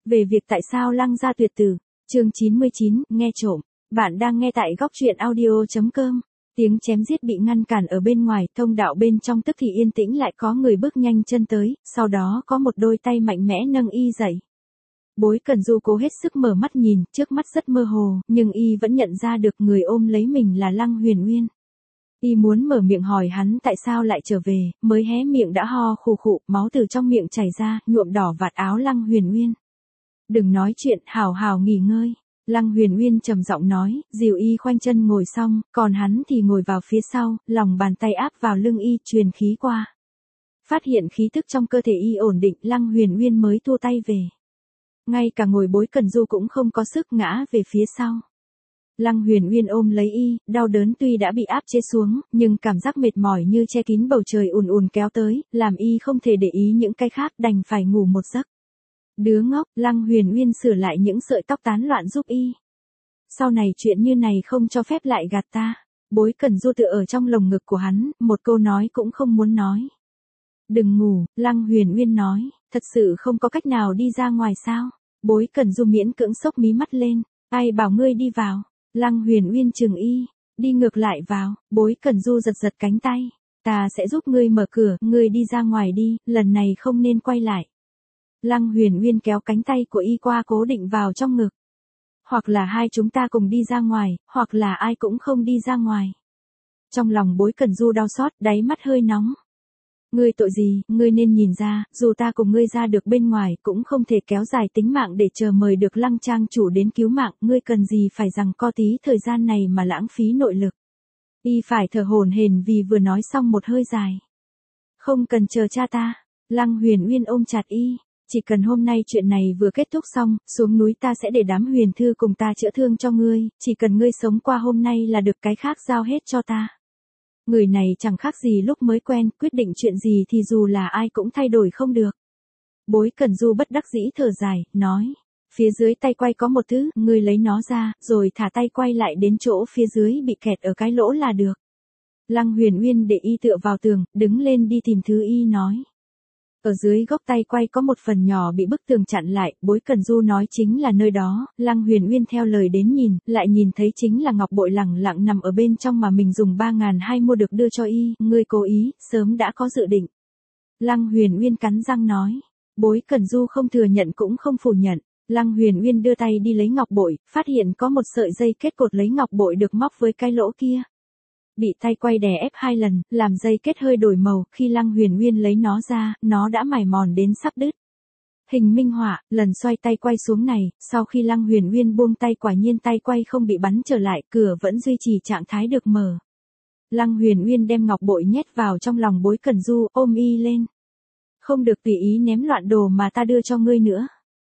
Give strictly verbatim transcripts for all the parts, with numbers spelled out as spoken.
Về việc tại sao Lăng gia tuyệt tử, chương chín mươi chín, nghe trộm. Bạn đang nghe tại góc truyện audio chấm com. Tiếng chém giết bị ngăn cản ở bên ngoài, thông đạo bên trong tức thì yên tĩnh lại có người bước nhanh chân tới, sau đó có một đôi tay mạnh mẽ nâng y dậy. Bối Cẩn Du cố hết sức mở mắt nhìn, trước mắt rất mơ hồ, nhưng y vẫn nhận ra được người ôm lấy mình là Lăng Huyền Uyên. Y muốn mở miệng hỏi hắn tại sao lại trở về, mới hé miệng đã ho khù khụ, máu từ trong miệng chảy ra, nhuộm đỏ vạt áo Lăng Huyền Uyên. Đừng nói chuyện, hào hào nghỉ ngơi. Lăng Huyền Uyên trầm giọng nói, dìu y khoanh chân ngồi xong, còn hắn thì ngồi vào phía sau, lòng bàn tay áp vào lưng y, truyền khí qua. Phát hiện khí tức trong cơ thể y ổn định, Lăng Huyền Uyên mới thua tay về. Ngay cả ngồi Bối Cẩn Du cũng không có sức, ngã về phía sau. Lăng Huyền Uyên ôm lấy y, đau đớn tuy đã bị áp chế xuống, nhưng cảm giác mệt mỏi như che kín bầu trời ùn ùn kéo tới, làm y không thể để ý những cái khác, đành phải ngủ một giấc. Đứa ngốc, Lăng Huyền Uyên sửa lại những sợi tóc tán loạn giúp y. Sau này chuyện như này không cho phép lại gạt ta. Bối Cẩn Du tựa ở trong lồng ngực của hắn, một câu nói cũng không muốn nói. Đừng ngủ, Lăng Huyền Uyên nói, thật sự không có cách nào đi ra ngoài sao? Bối Cẩn Du miễn cưỡng xốc mí mắt lên, ai bảo ngươi đi vào? Lăng Huyền Uyên trừng y, đi ngược lại vào. Bối Cẩn Du giật giật cánh tay, ta sẽ giúp ngươi mở cửa, ngươi đi ra ngoài đi, lần này không nên quay lại. Lăng Huyền Uyên kéo cánh tay của y qua cố định vào trong ngực. Hoặc là hai chúng ta cùng đi ra ngoài, hoặc là ai cũng không đi ra ngoài. Trong lòng Bối Cẩn Du đau xót, đáy mắt hơi nóng. Ngươi tội gì, ngươi nên nhìn ra, dù ta cùng ngươi ra được bên ngoài, cũng không thể kéo dài tính mạng để chờ mời được Lăng trang chủ đến cứu mạng, ngươi cần gì phải rằng co tí thời gian này mà lãng phí nội lực. Y phải thở hổn hển vì vừa nói xong một hơi dài. Không cần chờ cha ta. Lăng Huyền Uyên ôm chặt y. Chỉ cần hôm nay chuyện này vừa kết thúc xong, xuống núi ta sẽ để đám huyền thư cùng ta chữa thương cho ngươi, chỉ cần ngươi sống qua hôm nay là được, cái khác giao hết cho ta. Người này chẳng khác gì lúc mới quen, quyết định chuyện gì thì dù là ai cũng thay đổi không được. Bối Cẩn Du bất đắc dĩ thở dài, nói, phía dưới tay quay có một thứ, ngươi lấy nó ra, rồi thả tay quay lại đến chỗ phía dưới bị kẹt ở cái lỗ là được. Lăng Huyền Uyên để y tựa vào tường, đứng lên đi tìm thứ y nói. Ở dưới gốc tay quay có một phần nhỏ bị bức tường chặn lại, Bối Cẩn Du nói chính là nơi đó, Lăng Huyền Uyên theo lời đến nhìn, lại nhìn thấy chính là ngọc bội lẳng lặng nằm ở bên trong mà mình dùng ba ngàn hai mua được đưa cho y, ngươi cố ý, sớm đã có dự định. Lăng Huyền Uyên cắn răng nói, Bối Cẩn Du không thừa nhận cũng không phủ nhận. Lăng Huyền Uyên đưa tay đi lấy ngọc bội, phát hiện có một sợi dây kết cột lấy ngọc bội được móc với cái lỗ kia. Bị tay quay đè ép hai lần, làm dây kết hơi đổi màu, khi Lăng Huyền Uyên lấy nó ra, nó đã mài mòn đến sắp đứt. Hình minh họa, lần xoay tay quay xuống này, sau khi Lăng Huyền Uyên buông tay quả nhiên tay quay không bị bắn trở lại, cửa vẫn duy trì trạng thái được mở. Lăng Huyền Uyên đem ngọc bội nhét vào trong lòng Bối Cẩn Du, ôm y lên. Không được tùy ý ném loạn đồ mà ta đưa cho ngươi nữa.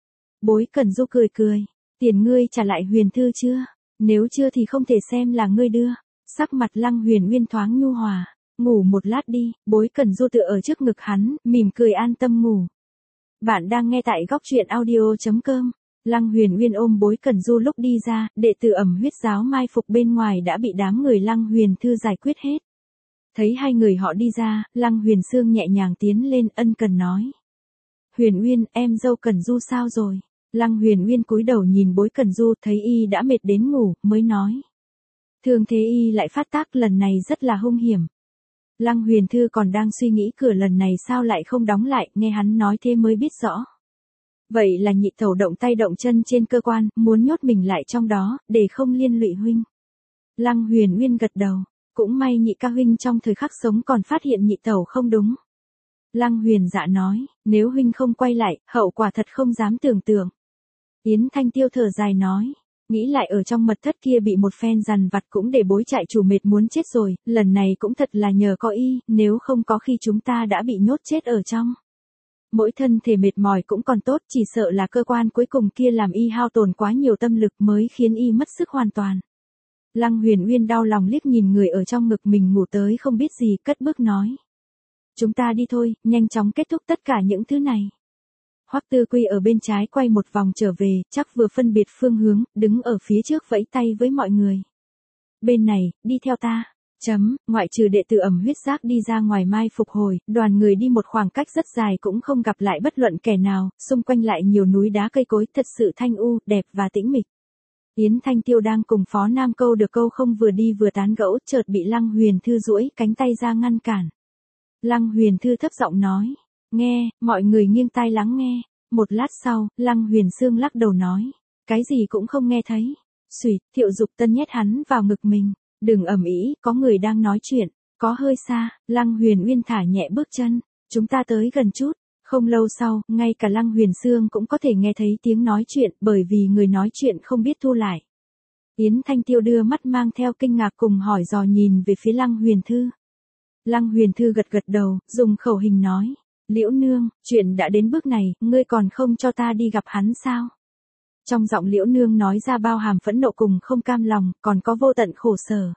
Bối Cẩn Du cười cười, tiền ngươi trả lại Huyền Thư chưa? Nếu chưa thì không thể xem là ngươi đưa. Sắc mặt Lăng Huyền Uyên thoáng nhu hòa, ngủ một lát đi. Bối Cẩn Du tựa ở trước ngực hắn, mỉm cười an tâm ngủ. Bạn đang nghe tại góc truyện audio chấm com. Lăng Huyền Uyên ôm Bối Cẩn Du lúc đi ra, đệ tử Ẩm Huyết giáo mai phục bên ngoài đã bị đám người Lăng Huyền Thư giải quyết hết. Thấy hai người họ đi ra, Lăng Huyền Sương nhẹ nhàng tiến lên, ân cần nói. Huyền Uyên, em dâu Cẩn Du sao rồi? Lăng Huyền Uyên cúi đầu nhìn Bối Cẩn Du, thấy y đã mệt đến ngủ, mới nói. Thương thế y lại phát tác, lần này rất là hung hiểm. Lăng Huyền Thư còn đang suy nghĩ cửa lần này sao lại không đóng lại, nghe hắn nói thế mới biết rõ. Vậy là nhị tẩu động tay động chân trên cơ quan, muốn nhốt mình lại trong đó, để không liên lụy huynh. Lăng Huyền Uyên gật đầu, cũng may nhị ca huynh trong thời khắc sống còn phát hiện nhị tẩu không đúng. Lăng Huyền Dạ nói, nếu huynh không quay lại, hậu quả thật không dám tưởng tượng. Yến Thanh Tiêu thở dài nói. Nghĩ lại ở trong mật thất kia bị một phen dằn vặt cũng để Bối trại chủ mệt muốn chết rồi, lần này cũng thật là nhờ có y, nếu không có khi chúng ta đã bị nhốt chết ở trong. Mỗi thân thể mệt mỏi cũng còn tốt, chỉ sợ là cơ quan cuối cùng kia làm y hao tổn quá nhiều tâm lực mới khiến y mất sức hoàn toàn. Lăng Huyền Uyên đau lòng liếc nhìn người ở trong ngực mình ngủ tới không biết gì, cất bước nói. Chúng ta đi thôi, nhanh chóng kết thúc tất cả những thứ này. Hoắc Tư Quy ở bên trái quay một vòng trở về, chắc vừa phân biệt phương hướng, đứng ở phía trước vẫy tay với mọi người. Bên này, đi theo ta. Chấm, ngoại trừ đệ tử ẩm huyết giác đi ra ngoài mai phục hồi, đoàn người đi một khoảng cách rất dài cũng không gặp lại bất luận kẻ nào, xung quanh lại nhiều núi đá cây cối thật sự thanh u, đẹp và tĩnh mịch. Yến Thanh Tiêu đang cùng Phó Nam câu được câu không vừa đi vừa tán gẫu, chợt bị Lăng Huyền Thư duỗi cánh tay ra ngăn cản. Lăng Huyền Thư thấp giọng nói, nghe, mọi người nghiêng tai lắng nghe. Một lát sau, Lăng Huyền Sương lắc đầu nói, cái gì cũng không nghe thấy. Xùy, Thiệu Dục Tân nhét hắn vào ngực mình, đừng ầm ĩ, có người đang nói chuyện, có hơi xa. Lăng Huyền Uyên thả nhẹ bước chân, chúng ta tới gần chút. Không lâu sau, ngay cả Lăng Huyền Sương cũng có thể nghe thấy tiếng nói chuyện, bởi vì người nói chuyện không biết thu lại. Yến Thanh Tiêu đưa mắt mang theo kinh ngạc cùng hỏi dò nhìn về phía Lăng Huyền Thư. Lăng Huyền Thư gật gật đầu, dùng khẩu hình nói, Liễu Nương, chuyện đã đến bước này, ngươi còn không cho ta đi gặp hắn sao? Trong giọng Liễu Nương nói ra bao hàm phẫn nộ cùng không cam lòng, còn có vô tận khổ sở.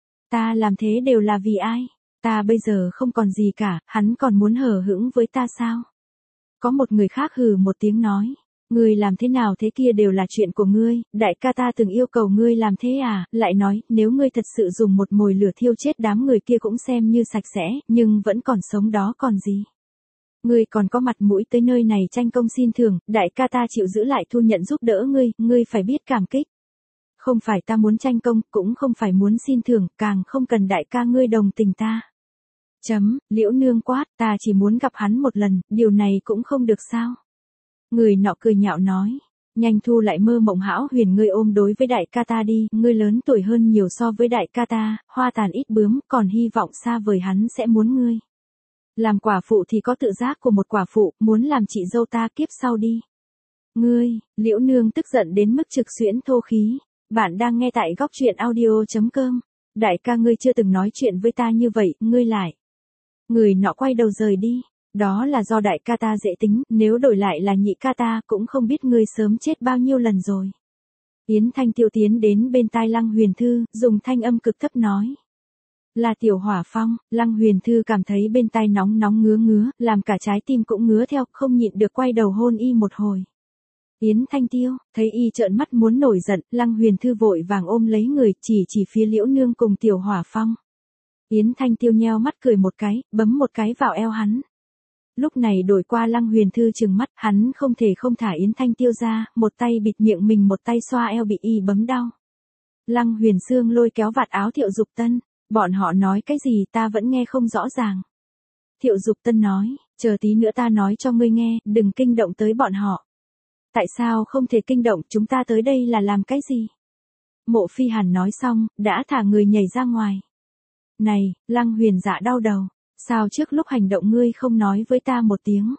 Ta làm thế đều là vì ai? Ta bây giờ không còn gì cả, hắn còn muốn hờ hững với ta sao? Có một người khác hừ một tiếng nói, ngươi làm thế nào thế kia đều là chuyện của ngươi, đại ca ta từng yêu cầu ngươi làm thế à, lại nói, nếu ngươi thật sự dùng một mồi lửa thiêu chết đám người kia cũng xem như sạch sẽ, nhưng vẫn còn sống đó còn gì. Ngươi còn có mặt mũi tới nơi này tranh công xin thưởng, đại ca ta chịu giữ lại thu nhận giúp đỡ ngươi, ngươi phải biết cảm kích. Không phải ta muốn tranh công, cũng không phải muốn xin thưởng, càng không cần đại ca ngươi đồng tình ta. Chấm, Liễu Nương quát, ta chỉ muốn gặp hắn một lần, điều này cũng không được sao. Người nọ cười nhạo nói, nhanh thu lại mơ mộng hão huyền ngươi ôm đối với đại ca ta đi, ngươi lớn tuổi hơn nhiều so với đại ca ta, hoa tàn ít bướm, còn hy vọng xa vời hắn sẽ muốn ngươi. Làm quả phụ thì có tự giác của một quả phụ, muốn làm chị dâu ta kiếp sau đi. Ngươi, Liễu Nương tức giận đến mức trực xuyễn thô khí. Bạn đang nghe tại góc truyện audio chấm com. Đại ca ngươi chưa từng nói chuyện với ta như vậy, ngươi lại. Người nọ quay đầu rời đi. Đó là do đại ca ta dễ tính, nếu đổi lại là nhị ca ta cũng không biết ngươi sớm chết bao nhiêu lần rồi. Yến Thanh Tiêu tiến đến bên tai Lăng Huyền Thư, dùng thanh âm cực thấp nói. Là Tiểu Hỏa Phong. Lăng Huyền Thư cảm thấy bên tai nóng nóng ngứa ngứa, làm cả trái tim cũng ngứa theo, không nhịn được quay đầu hôn y một hồi. Yến Thanh Tiêu, thấy y trợn mắt muốn nổi giận, Lăng Huyền Thư vội vàng ôm lấy người, chỉ chỉ phía Liễu Nương cùng Tiểu Hỏa Phong. Yến Thanh Tiêu nheo mắt cười một cái, bấm một cái vào eo hắn. Lúc này đổi qua Lăng Huyền Thư trừng mắt, hắn không thể không thả Yến Thanh Tiêu ra, một tay bịt miệng mình một tay xoa eo bị y bấm đau. Lăng Huyền Sương lôi kéo vạt áo Thiệu Dục Tân, bọn họ nói cái gì ta vẫn nghe không rõ ràng. Thiệu Dục Tân nói, chờ tí nữa ta nói cho ngươi nghe, đừng kinh động tới bọn họ. Tại sao không thể kinh động, chúng ta tới đây là làm cái gì? Mộ Phi Hàn nói xong, đã thả người nhảy ra ngoài. Này, Lăng Huyền Dạ đau đầu, sao trước lúc hành động ngươi không nói với ta một tiếng?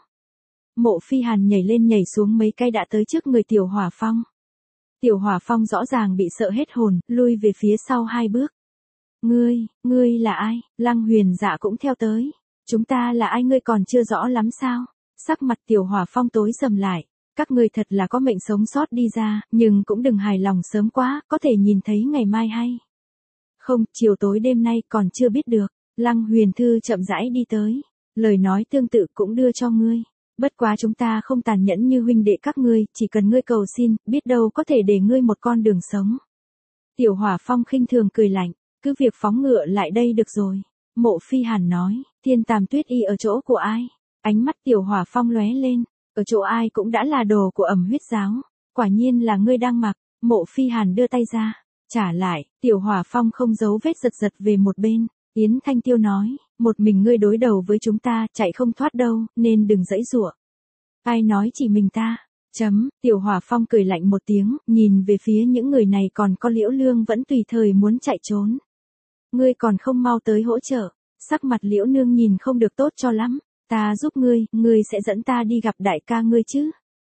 Mộ Phi Hàn nhảy lên nhảy xuống mấy cái đã tới trước người Tiểu Hỏa Phong. Tiểu Hỏa Phong rõ ràng bị sợ hết hồn, lui về phía sau hai bước. Ngươi, ngươi là ai? Lăng Huyền Dạ cũng theo tới. Chúng ta là ai ngươi còn chưa rõ lắm sao? Sắc mặt Tiểu Hỏa Phong tối sầm lại. Các ngươi thật là có mệnh sống sót đi ra, nhưng cũng đừng hài lòng sớm quá, có thể nhìn thấy ngày mai hay. Không, chiều tối đêm nay còn chưa biết được. Lăng Huyền Thư chậm rãi đi tới. Lời nói tương tự cũng đưa cho ngươi. Bất quá chúng ta không tàn nhẫn như huynh đệ các ngươi, chỉ cần ngươi cầu xin, biết đâu có thể để ngươi một con đường sống. Tiểu Hỏa Phong khinh thường cười lạnh, cứ việc phóng ngựa lại đây được rồi. Mộ Phi Hàn nói, Thiên Tàm Tuyết Y ở chỗ của ai? Ánh mắt Tiểu Hỏa Phong lóe lên. Ở chỗ ai cũng đã là đồ của ẩm huyết giáo. Quả nhiên là ngươi đang mặc. Mộ Phi Hàn đưa tay ra. Trả lại, Tiểu Hỏa Phong không giấu vết giật giật về một bên. Yến Thanh Tiêu nói, một mình ngươi đối đầu với chúng ta, chạy không thoát đâu, nên đừng giãy giụa. Ai nói chỉ mình ta? Chấm, Tiểu Hỏa Phong cười lạnh một tiếng, nhìn về phía những người này còn có Liễu Nương vẫn tùy thời muốn chạy trốn. Ngươi còn không mau tới hỗ trợ. Sắc mặt Liễu Nương nhìn không được tốt cho lắm. Ta giúp ngươi, ngươi sẽ dẫn ta đi gặp đại ca ngươi chứ?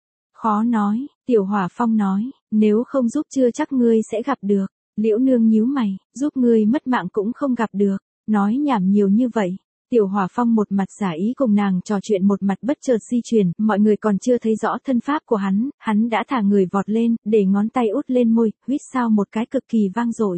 Khó nói, Tiểu Hỏa Phong nói, nếu không giúp chưa chắc ngươi sẽ gặp được. Liễu Nương nhíu mày, giúp ngươi mất mạng cũng không gặp được. Nói nhảm nhiều như vậy. Tiểu Hỏa Phong một mặt giả ý cùng nàng trò chuyện một mặt bất chợt di chuyển, mọi người còn chưa thấy rõ thân pháp của hắn, hắn đã thả người vọt lên, để ngón tay út lên môi, huýt sao một cái cực kỳ vang dội.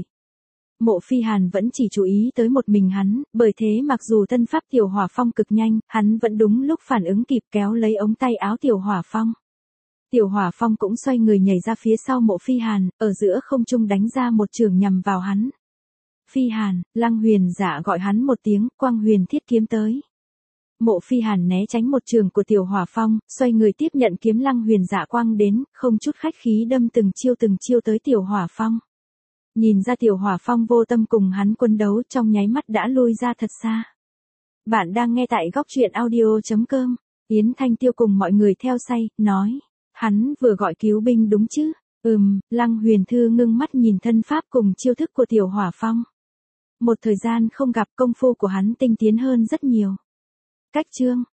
Mộ Phi Hàn vẫn chỉ chú ý tới một mình hắn, bởi thế mặc dù thân pháp Tiểu Hỏa Phong cực nhanh, hắn vẫn đúng lúc phản ứng kịp kéo lấy ống tay áo Tiểu Hỏa Phong. Tiểu Hỏa Phong cũng xoay người nhảy ra phía sau Mộ Phi Hàn, ở giữa không trung đánh ra một chưởng nhằm vào hắn. Phi Hàn, Lăng Huyền Dạ gọi hắn một tiếng, Quang Huyền Thiết kiếm tới. Mộ Phi Hàn né tránh một trường của Tiểu Hỏa Phong, xoay người tiếp nhận kiếm Lăng Huyền Dạ quang đến, không chút khách khí đâm từng chiêu từng chiêu tới Tiểu Hỏa Phong. Nhìn ra Tiểu Hỏa Phong vô tâm cùng hắn quân đấu, trong nháy mắt đã lui ra thật xa. Bạn đang nghe tại góc truyện audio.com. Yến Thanh Tiêu cùng mọi người theo say, nói. Hắn vừa gọi cứu binh đúng chứ? Ừm, Lăng Huyền Thư ngưng mắt nhìn thân pháp cùng chiêu thức của Tiểu Hỏa Phong. Một thời gian không gặp, công phu của hắn tinh tiến hơn rất nhiều. Cách chương,